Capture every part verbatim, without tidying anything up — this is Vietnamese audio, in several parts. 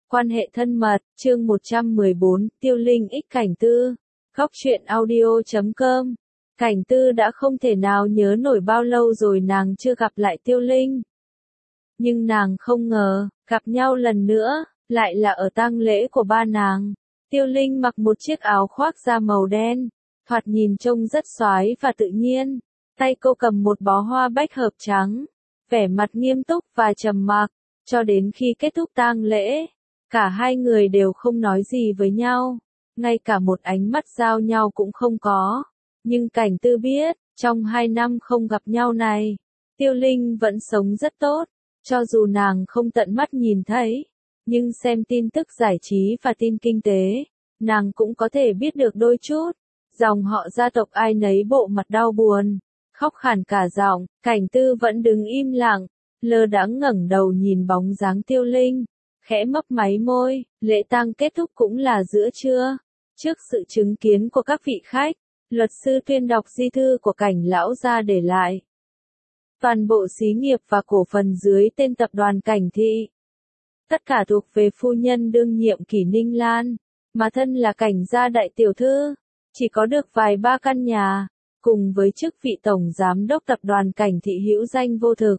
Quan hệ thân mật, chương một trăm mười bốn, Tiêu Linh x Cảnh Tư. Góc truyện audio chấm com. Cảnh Tư đã không thể nào nhớ nổi bao lâu rồi nàng chưa gặp lại Tiêu Linh. Nhưng nàng không ngờ, gặp nhau lần nữa, lại là ở tang lễ của ba nàng. Tiêu Linh mặc một chiếc áo khoác da màu đen, thoạt nhìn trông rất xoái và tự nhiên. Tay cô cầm một bó hoa bách hợp trắng, vẻ mặt nghiêm túc và trầm mặc, cho đến khi kết thúc tang lễ. Cả hai người đều không nói gì với nhau, ngay cả một ánh mắt giao nhau cũng không có. Nhưng Cảnh Tư biết, trong hai năm không gặp nhau này, Tiêu Linh vẫn sống rất tốt, cho dù nàng không tận mắt nhìn thấy, nhưng xem tin tức giải trí và tin kinh tế, nàng cũng có thể biết được đôi chút. Dòng họ gia tộc ai nấy bộ mặt đau buồn, khóc khàn cả giọng. Cảnh Tư vẫn đứng im lặng, lơ đãng ngẩng đầu nhìn bóng dáng Tiêu Linh, khẽ mấp máy môi. Lễ tang kết thúc cũng là giữa trưa, trước sự chứng kiến của các vị khách, luật sư tuyên đọc di thư của Cảnh lão gia để lại. Toàn bộ xí nghiệp và cổ phần dưới tên tập đoàn Cảnh Thị, tất cả thuộc về phu nhân đương nhiệm Kỷ Ninh Lan, mà thân là Cảnh gia đại tiểu thư, chỉ có được vài ba căn nhà, cùng với chức vị tổng giám đốc tập đoàn Cảnh Thị hữu danh vô thực.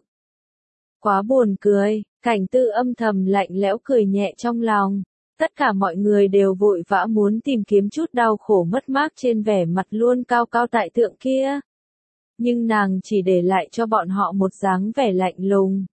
Quá buồn cười, Cảnh Tư âm thầm lạnh lẽo cười nhẹ trong lòng. Tất cả mọi người đều vội vã muốn tìm kiếm chút đau khổ mất mát trên vẻ mặt luôn cao cao tại thượng kia. Nhưng nàng chỉ để lại cho bọn họ một dáng vẻ lạnh lùng,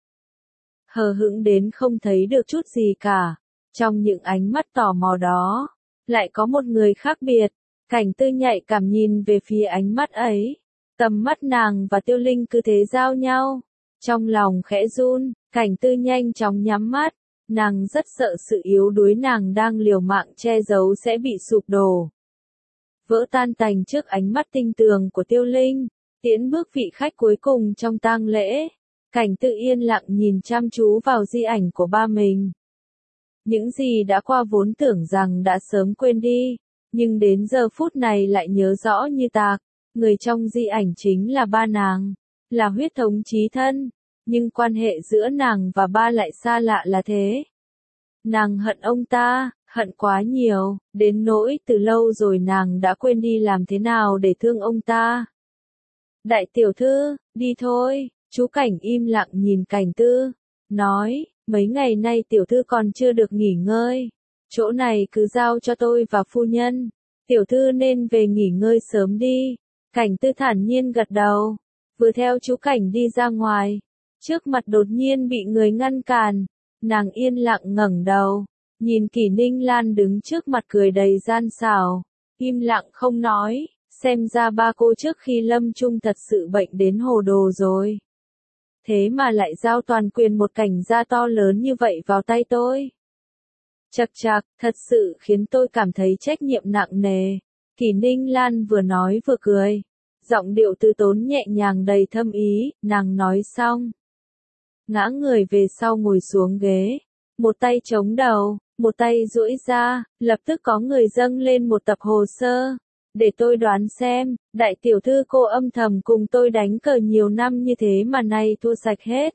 hờ hững đến không thấy được chút gì cả. Trong những ánh mắt tò mò đó, lại có một người khác biệt. Cảnh Tư nhạy cảm nhìn về phía ánh mắt ấy. Tầm mắt nàng và Tiêu Linh cứ thế giao nhau. Trong lòng khẽ run, Cảnh Tư nhanh chóng nhắm mắt. Nàng rất sợ sự yếu đuối nàng đang liều mạng che giấu sẽ bị sụp đổ, vỡ tan tành trước ánh mắt tinh tường của Tiêu Linh. Tiễn bước vị khách cuối cùng trong tang lễ, Cảnh Tư yên lặng nhìn chăm chú vào di ảnh của ba mình. Những gì đã qua vốn tưởng rằng đã sớm quên đi, nhưng đến giờ phút này lại nhớ rõ như tạc. Người trong di ảnh chính là ba nàng, là huyết thống chí thân, nhưng quan hệ giữa nàng và ba lại xa lạ là thế. Nàng hận ông ta, hận quá nhiều, đến nỗi từ lâu rồi nàng đã quên đi làm thế nào để thương ông ta. Đại tiểu thư, đi thôi. Chú Cảnh im lặng nhìn Cảnh Tư, nói, mấy ngày nay tiểu thư còn chưa được nghỉ ngơi. Chỗ này cứ giao cho tôi và phu nhân. Tiểu thư nên về nghỉ ngơi sớm đi. Cảnh Tư thản nhiên gật đầu, vừa theo chú Cảnh đi ra ngoài. Trước mặt đột nhiên bị người ngăn cản. Nàng yên lặng ngẩng đầu, nhìn Kỷ Ninh Lan đứng trước mặt cười đầy gian xảo, im lặng không nói. Xem ra ba cô trước khi lâm chung thật sự bệnh đến hồ đồ rồi. Thế mà lại giao toàn quyền một Cảnh gia to lớn như vậy vào tay tôi. Chật chạc, thật sự khiến tôi cảm thấy trách nhiệm nặng nề. Kỷ Ninh Lan vừa nói vừa cười, giọng điệu từ tốn nhẹ nhàng đầy thâm ý. Nàng nói xong, ngã người về sau ngồi xuống ghế, một tay chống đầu, một tay duỗi ra, lập tức có người dâng lên một tập hồ sơ. Để tôi đoán xem, đại tiểu thư cô âm thầm cùng tôi đánh cờ nhiều năm như thế mà nay thua sạch hết.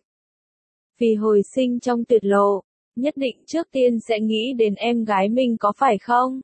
Vì hồi sinh trong tuyệt lộ, nhất định trước tiên sẽ nghĩ đến em gái mình có phải không?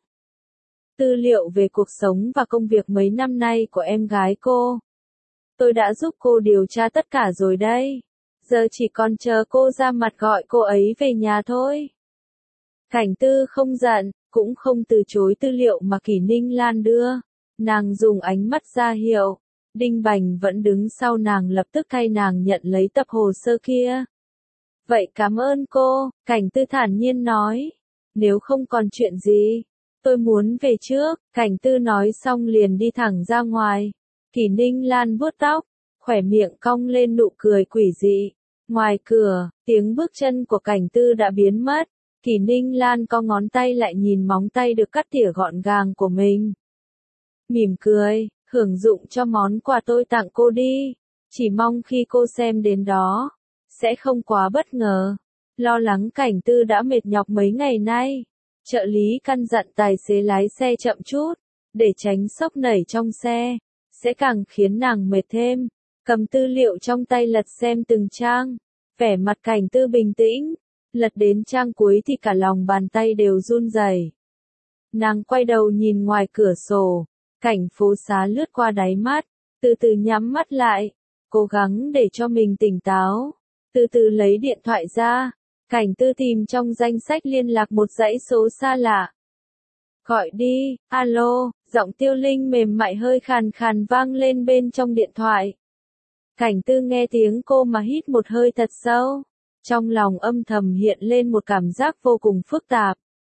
Tư liệu về cuộc sống và công việc mấy năm nay của em gái cô, tôi đã giúp cô điều tra tất cả rồi đây. Giờ chỉ còn chờ cô ra mặt gọi cô ấy về nhà thôi. Cảnh Tư không giận, cũng không từ chối tư liệu mà Kỷ Ninh Lan đưa. Nàng dùng ánh mắt ra hiệu. Đinh Bành vẫn đứng sau nàng lập tức thay nàng nhận lấy tập hồ sơ kia. Vậy cảm ơn cô, Cảnh Tư thản nhiên nói. Nếu không còn chuyện gì, tôi muốn về trước. Cảnh Tư nói xong liền đi thẳng ra ngoài. Kỷ Ninh Lan vuốt tóc, khỏe miệng cong lên nụ cười quỷ dị. Ngoài cửa, tiếng bước chân của Cảnh Tư đã biến mất. Kỷ Ninh Lan co ngón tay lại nhìn móng tay được cắt tỉa gọn gàng của mình. Mỉm cười, hưởng dụng cho món quà tôi tặng cô đi. Chỉ mong khi cô xem đến đó, sẽ không quá bất ngờ. Lo lắng Cảnh Tư đã mệt nhọc mấy ngày nay. Trợ lý căn dặn tài xế lái xe chậm chút, để tránh sốc nảy trong xe, sẽ càng khiến nàng mệt thêm. Cầm tư liệu trong tay lật xem từng trang, vẻ mặt Cảnh Tư bình tĩnh, Lật đến trang cuối thì cả lòng bàn tay đều run rẩy. Nàng quay đầu nhìn ngoài cửa sổ, cảnh phố xá lướt qua đáy mắt, từ từ nhắm mắt lại, cố gắng để cho mình tỉnh táo, từ từ lấy điện thoại ra, Cảnh Tư tìm trong danh sách liên lạc một dãy số xa lạ. Gọi đi, alo, giọng Tiêu Linh mềm mại hơi khàn khàn vang lên bên trong điện thoại. Cảnh Tư nghe tiếng cô mà hít một hơi thật sâu, trong lòng âm thầm hiện lên một cảm giác vô cùng phức tạp.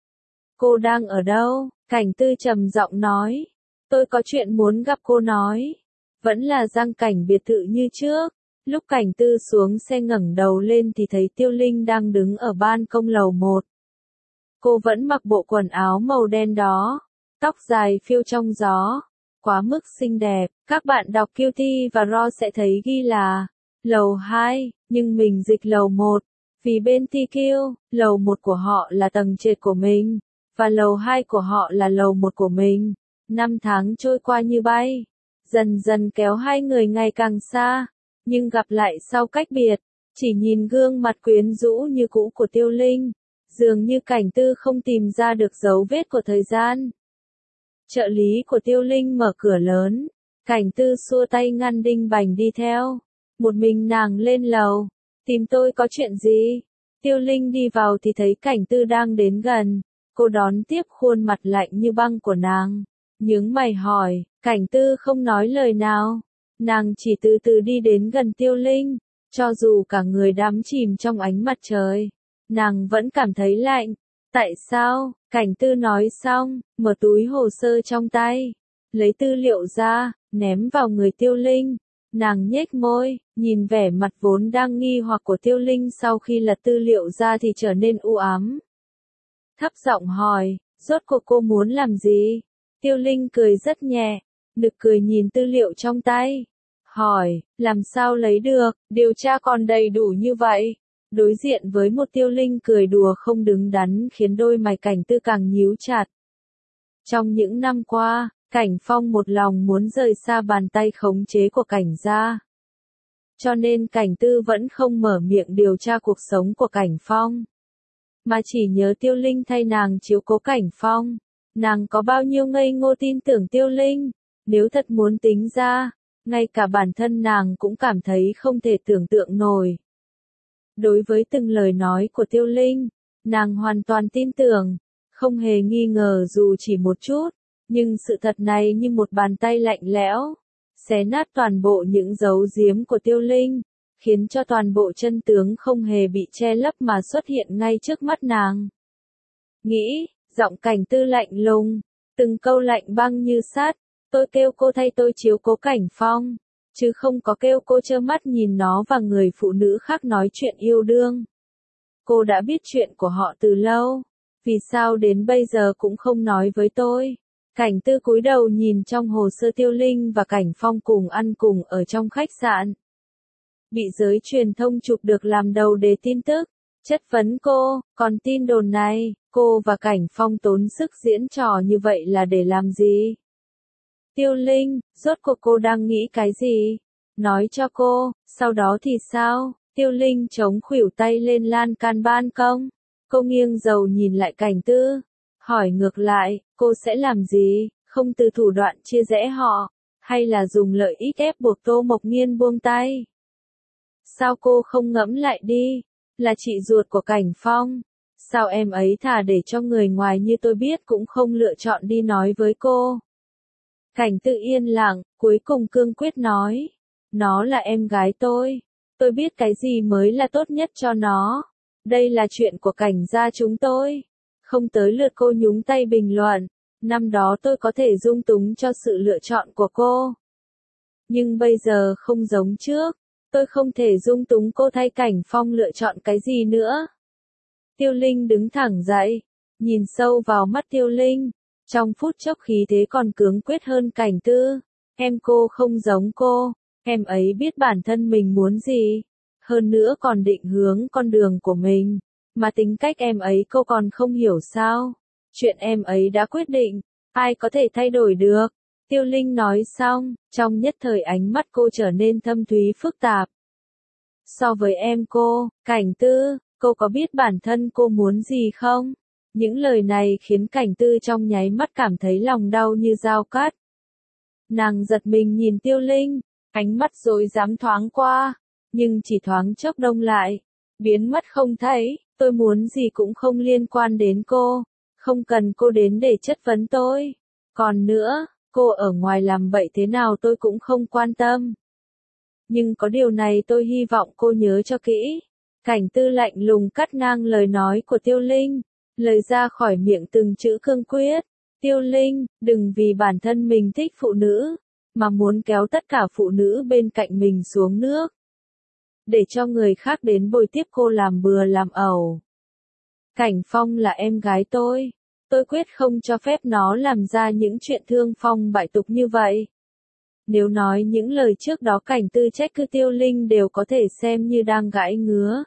Cô đang ở đâu? Cảnh Tư trầm giọng nói. Tôi có chuyện muốn gặp cô nói. Vẫn là Giang Cảnh biệt thự như trước. Lúc Cảnh Tư xuống xe ngẩng đầu lên thì thấy Tiêu Linh đang đứng ở ban công lầu một. Cô vẫn mặc bộ quần áo màu đen đó, tóc dài phiêu trong gió, quá mức xinh đẹp. Các bạn đọc Q T và R O sẽ thấy ghi là lầu hai, nhưng mình dịch lầu một, vì bên T Q, lầu một của họ là tầng trệt của mình, và lầu hai của họ là lầu một của mình. Năm tháng trôi qua như bay, dần dần kéo hai người ngày càng xa, nhưng gặp lại sau cách biệt, chỉ nhìn gương mặt quyến rũ như cũ của Tiêu Linh, dường như Cảnh Tư không tìm ra được dấu vết của thời gian. Trợ lý của Tiêu Linh mở cửa lớn, Cảnh Tư xua tay ngăn Đinh Bành đi theo, một mình nàng lên lầu. Tìm tôi có chuyện gì? Tiêu Linh đi vào thì thấy Cảnh Tư đang đến gần, cô đón tiếp khuôn mặt lạnh như băng của nàng, nhướng mày hỏi. Cảnh Tư không nói lời nào, nàng chỉ từ từ đi đến gần Tiêu Linh, cho dù cả người đắm chìm trong ánh mặt trời, nàng vẫn cảm thấy lạnh. Tại sao? Cảnh Tư nói xong, mở túi hồ sơ trong tay, lấy tư liệu ra, ném vào người Tiêu Linh. Nàng nhếch môi, nhìn vẻ mặt vốn đang nghi hoặc của Tiêu Linh sau khi lật tư liệu ra thì trở nên u ám. Thấp giọng hỏi, rốt cuộc cô muốn làm gì? Tiêu Linh cười rất nhẹ, nực cười nhìn tư liệu trong tay. Hỏi, làm sao lấy được, điều tra còn đầy đủ như vậy. Đối diện với một Tiêu Linh cười đùa không đứng đắn khiến đôi mày Cảnh Tư càng nhíu chặt. Trong những năm qua, Cảnh Phong một lòng muốn rời xa bàn tay khống chế của Cảnh gia. Cho nên Cảnh Tư vẫn không mở miệng điều tra cuộc sống của Cảnh Phong, mà chỉ nhớ Tiêu Linh thay nàng chiếu cố Cảnh Phong. Nàng có bao nhiêu ngây ngô tin tưởng Tiêu Linh, nếu thật muốn tính ra, ngay cả bản thân nàng cũng cảm thấy không thể tưởng tượng nổi. Đối với từng lời nói của Tiêu Linh, nàng hoàn toàn tin tưởng, không hề nghi ngờ dù chỉ một chút, nhưng sự thật này như một bàn tay lạnh lẽo, xé nát toàn bộ những dấu giếm của Tiêu Linh, khiến cho toàn bộ chân tướng không hề bị che lấp mà xuất hiện ngay trước mắt nàng. Nghĩ, giọng Cảnh Tư lạnh lùng, từng câu lạnh băng như sắt, tôi kêu cô thay tôi chiếu cố Cảnh Phong, chứ không có kêu cô trơ mắt nhìn nó và người phụ nữ khác nói chuyện yêu đương. Cô đã biết chuyện của họ từ lâu, vì sao đến bây giờ cũng không nói với tôi? Cảnh Tư cúi đầu nhìn trong hồ sơ Tiêu Linh và Cảnh Phong cùng ăn cùng ở trong khách sạn. Bị giới truyền thông chụp được làm đầu đề tin tức, chất vấn cô, còn tin đồn này, cô và Cảnh Phong tốn sức diễn trò như vậy là để làm gì? Tiêu Linh, rốt cuộc cô đang nghĩ cái gì? Nói cho cô, sau đó thì sao? Tiêu Linh chống khuỷu tay lên lan can ban công. Cô nghiêng đầu nhìn lại Cảnh Tư, hỏi ngược lại, cô sẽ làm gì? Không từ thủ đoạn chia rẽ họ, hay là dùng lợi ích ép buộc Tô Mộc Nghiên buông tay? Sao cô không ngẫm lại đi? Là chị ruột của Cảnh Phong. Sao em ấy thà để cho người ngoài như tôi biết cũng không lựa chọn đi nói với cô? Cảnh Tư yên lặng, cuối cùng cương quyết nói. Nó là em gái tôi. Tôi biết cái gì mới là tốt nhất cho nó. Đây là chuyện của Cảnh gia chúng tôi. Không tới lượt cô nhúng tay bình luận. Năm đó tôi có thể dung túng cho sự lựa chọn của cô. Nhưng bây giờ không giống trước. Tôi không thể dung túng cô thay Cảnh Phong lựa chọn cái gì nữa. Tiêu Linh đứng thẳng dậy, nhìn sâu vào mắt Tiêu Linh. Trong phút chốc khí thế còn cứng quyết hơn Cảnh Tư. Em cô không giống cô. Em ấy biết bản thân mình muốn gì. Hơn nữa còn định hướng con đường của mình. Mà tính cách em ấy cô còn không hiểu sao. Chuyện em ấy đã quyết định. Ai có thể thay đổi được. Tiêu Linh nói xong, trong nhất thời ánh mắt cô trở nên thâm thúy phức tạp. So với em cô, Cảnh Tư, cô có biết bản thân cô muốn gì không? Những lời này khiến Cảnh Tư trong nháy mắt cảm thấy lòng đau như dao cắt. Nàng giật mình nhìn Tiêu Linh, ánh mắt rối rắm thoáng qua, nhưng chỉ thoáng chốc đông lại, biến mất không thấy. Tôi muốn gì cũng không liên quan đến cô, không cần cô đến để chất vấn tôi. Còn nữa, cô ở ngoài làm bậy thế nào tôi cũng không quan tâm. Nhưng có điều này tôi hy vọng cô nhớ cho kỹ. Cảnh Tư lạnh lùng cắt ngang lời nói của Tiêu Linh, lời ra khỏi miệng từng chữ cương quyết. Tiêu Linh, đừng vì bản thân mình thích phụ nữ, mà muốn kéo tất cả phụ nữ bên cạnh mình xuống nước. Để cho người khác đến bồi tiếp cô làm bừa làm ẩu. Cảnh Phong là em gái tôi. Tôi quyết không cho phép nó làm ra những chuyện thương phong bại tục như vậy. Nếu nói những lời trước đó Cảnh Tư trách cứ Tiêu Linh đều có thể xem như đang gãi ngứa,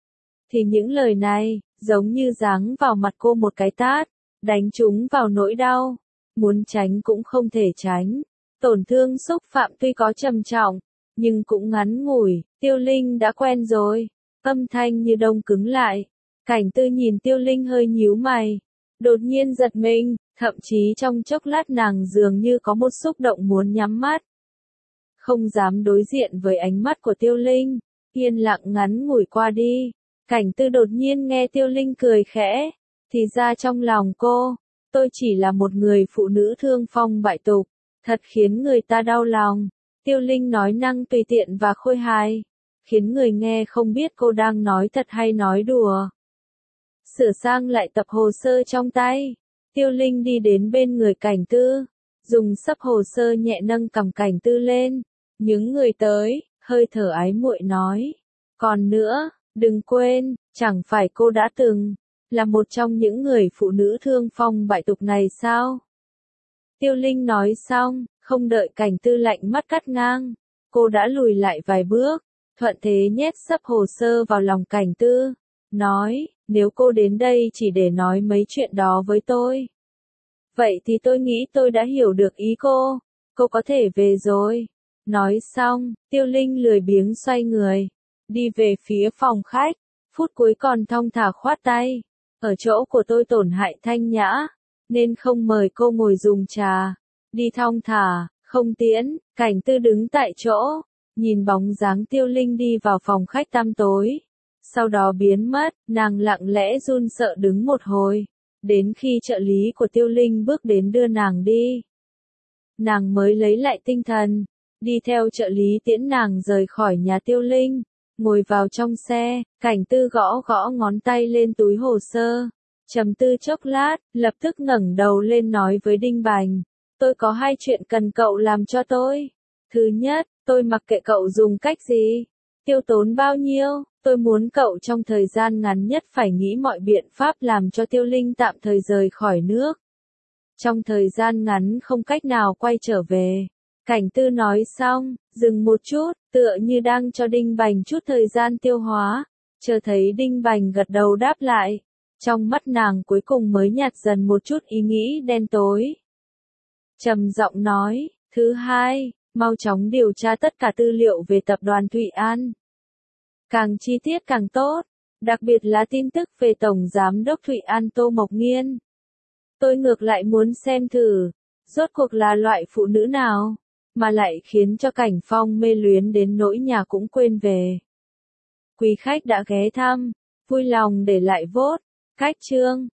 thì những lời này, giống như giáng vào mặt cô một cái tát, đánh trúng vào nỗi đau. Muốn tránh cũng không thể tránh. Tổn thương xúc phạm tuy có trầm trọng, nhưng cũng ngắn ngủi. Tiêu Linh đã quen rồi. Âm thanh như đông cứng lại. Cảnh Tư nhìn Tiêu Linh hơi nhíu mày. Đột nhiên giật mình, thậm chí trong chốc lát nàng dường như có một xúc động muốn nhắm mắt. Không dám đối diện với ánh mắt của Tiêu Linh. Yên lặng ngắn ngủi qua đi. Cảnh Tư đột nhiên nghe Tiêu Linh cười khẽ. Thì ra trong lòng cô, tôi chỉ là một người phụ nữ thương phong bại tục. Thật khiến người ta đau lòng. Tiêu Linh nói năng tùy tiện và khôi hài, khiến người nghe không biết cô đang nói thật hay nói đùa. Sửa sang lại tập hồ sơ trong tay, Tiêu Linh đi đến bên người Cảnh Tư, dùng sấp hồ sơ nhẹ nâng cằm Cảnh Tư lên, những người tới, hơi thở ái muội nói. Còn nữa, đừng quên, chẳng phải cô đã từng là một trong những người phụ nữ thương phong bại tục này sao? Tiêu Linh nói xong, không đợi Cảnh Tư lạnh mắt cắt ngang, cô đã lùi lại vài bước, thuận thế nhét sấp hồ sơ vào lòng Cảnh Tư, nói, nếu cô đến đây chỉ để nói mấy chuyện đó với tôi, vậy thì tôi nghĩ tôi đã hiểu được ý cô, cô có thể về rồi. Nói xong, Tiêu Linh lười biếng xoay người, đi về phía phòng khách, phút cuối còn thong thả khoát tay, ở chỗ của tôi tổn hại thanh nhã, nên không mời cô ngồi dùng trà. Đi thong thả, không tiễn. Cảnh Tư đứng tại chỗ, nhìn bóng dáng Tiêu Linh đi vào phòng khách tăm tối. Sau đó biến mất, nàng lặng lẽ run sợ đứng một hồi. Đến khi trợ lý của Tiêu Linh bước đến đưa nàng đi, nàng mới lấy lại tinh thần, đi theo trợ lý tiễn nàng rời khỏi nhà Tiêu Linh. Ngồi vào trong xe, Cảnh Tư gõ gõ ngón tay lên túi hồ sơ. Trầm tư chốc lát, lập tức ngẩng đầu lên nói với Đinh Bành. Tôi có hai chuyện cần cậu làm cho tôi. Thứ nhất, tôi mặc kệ cậu dùng cách gì, tiêu tốn bao nhiêu, tôi muốn cậu trong thời gian ngắn nhất phải nghĩ mọi biện pháp làm cho Tiêu Linh tạm thời rời khỏi nước. Trong thời gian ngắn không cách nào quay trở về. Cảnh Tư nói xong, dừng một chút, tựa như đang cho Đinh Bành chút thời gian tiêu hóa. Chờ thấy Đinh Bành gật đầu đáp lại. Trong mắt nàng cuối cùng mới nhạt dần một chút ý nghĩ đen tối. Trầm giọng nói, thứ hai, mau chóng điều tra tất cả tư liệu về tập đoàn Thụy An. Càng chi tiết càng tốt, đặc biệt là tin tức về Tổng Giám đốc Thụy An Tô Mộc Nghiên. Tôi ngược lại muốn xem thử, rốt cuộc là loại phụ nữ nào, mà lại khiến cho Cảnh Phong mê luyến đến nỗi nhà cũng quên về. Quý khách đã ghé thăm, vui lòng để lại vote, cách chương.